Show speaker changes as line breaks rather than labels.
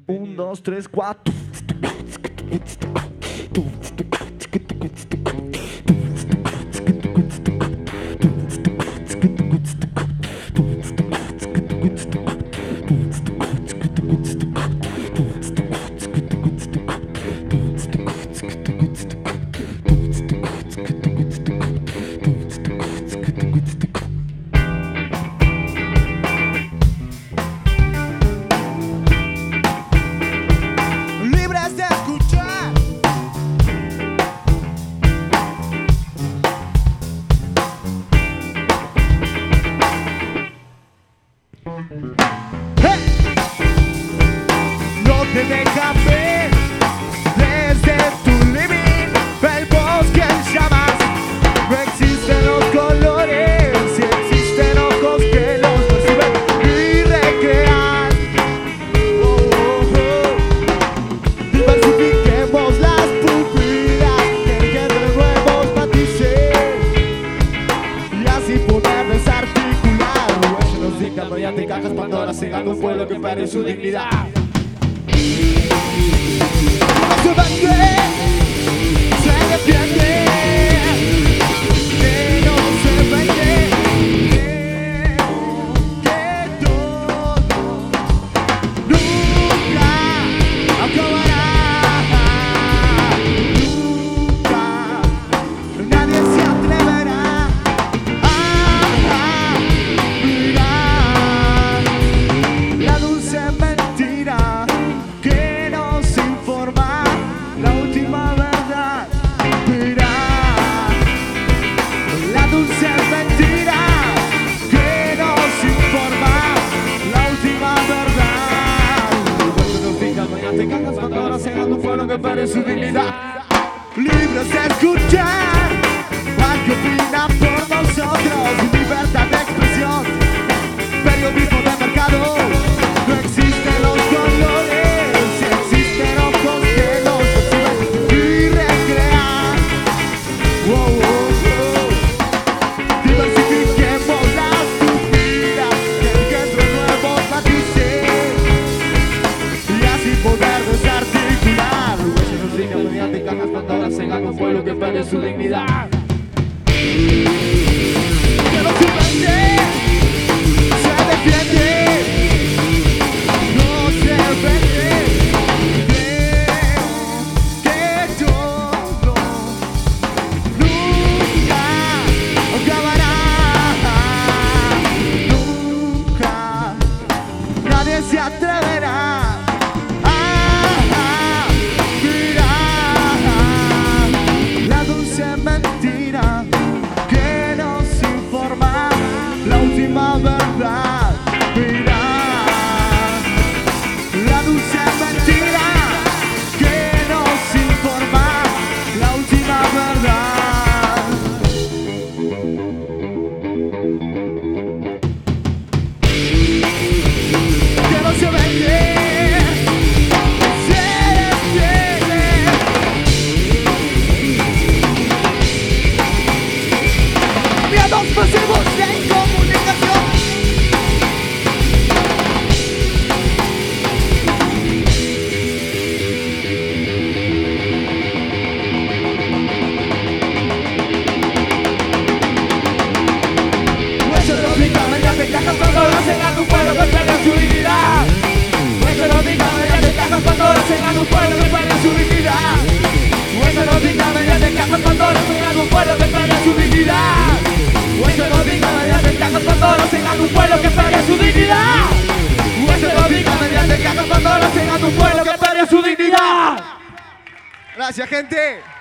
1, 2, 3, 4.
Libres de escuchar. No te deja ver desde tu living el bosque en llamas. No existen los colores, si existen ojos que los perciben y recrean. Diversifiquemos las pupilas, que entre nuevos matices y así poder desarticular. Se nos dicta mediante cajas Pandora, cegando un pueblo que pierde su dignidad. No se vende, se defiende, que no se vende, que todo nunca acabará, nunca, nadie se atreverá a mirar la dulce mentira que nos informa la última verdad. Mira la dulce mentira que nos informa la última verdad. Porque nos digan mediante cajas Pandora, cegando un pueblo que pierde su dignidad. Libres de escuchar al que opina por nosotros. Libertad de expresión, periodismo de mercado. No existen los colores, si existen ojos que los perciben y recrean. Diversifiquemos las pupilas, que entre nuevos matices y así poder desarticular. Se nos diga mediante cajas Pandora, cegando un pueblo que pierde su dignidad. Que no se vende, se defiende, no se vende, que todo nunca acabará, nunca, nadie se atreverá a mirar la dulce mentira que nos informa la última verdad. Mira la dulce mentira que nos informa la última verdad. Que no se vende, se defiende. Miedos pasivos en comunicación. Pues se nos diga mediante cajas Pandora, cegando un pueblo que pierde su dignidad. Pues se nos diga mediante cajas Pandora, cegando un pueblo que pierde su dignidad. Pues se nos diga mediante cajas Pandora, cegando un pueblo que pierde su dignidad. Pues se nos diga mediante cajas Pandora, cegando un pueblo que pierde su dignidad. Pues se nos diga mediante cajas Pandora, cegando un pueblo que pierde su dignidad. Gracias, gente.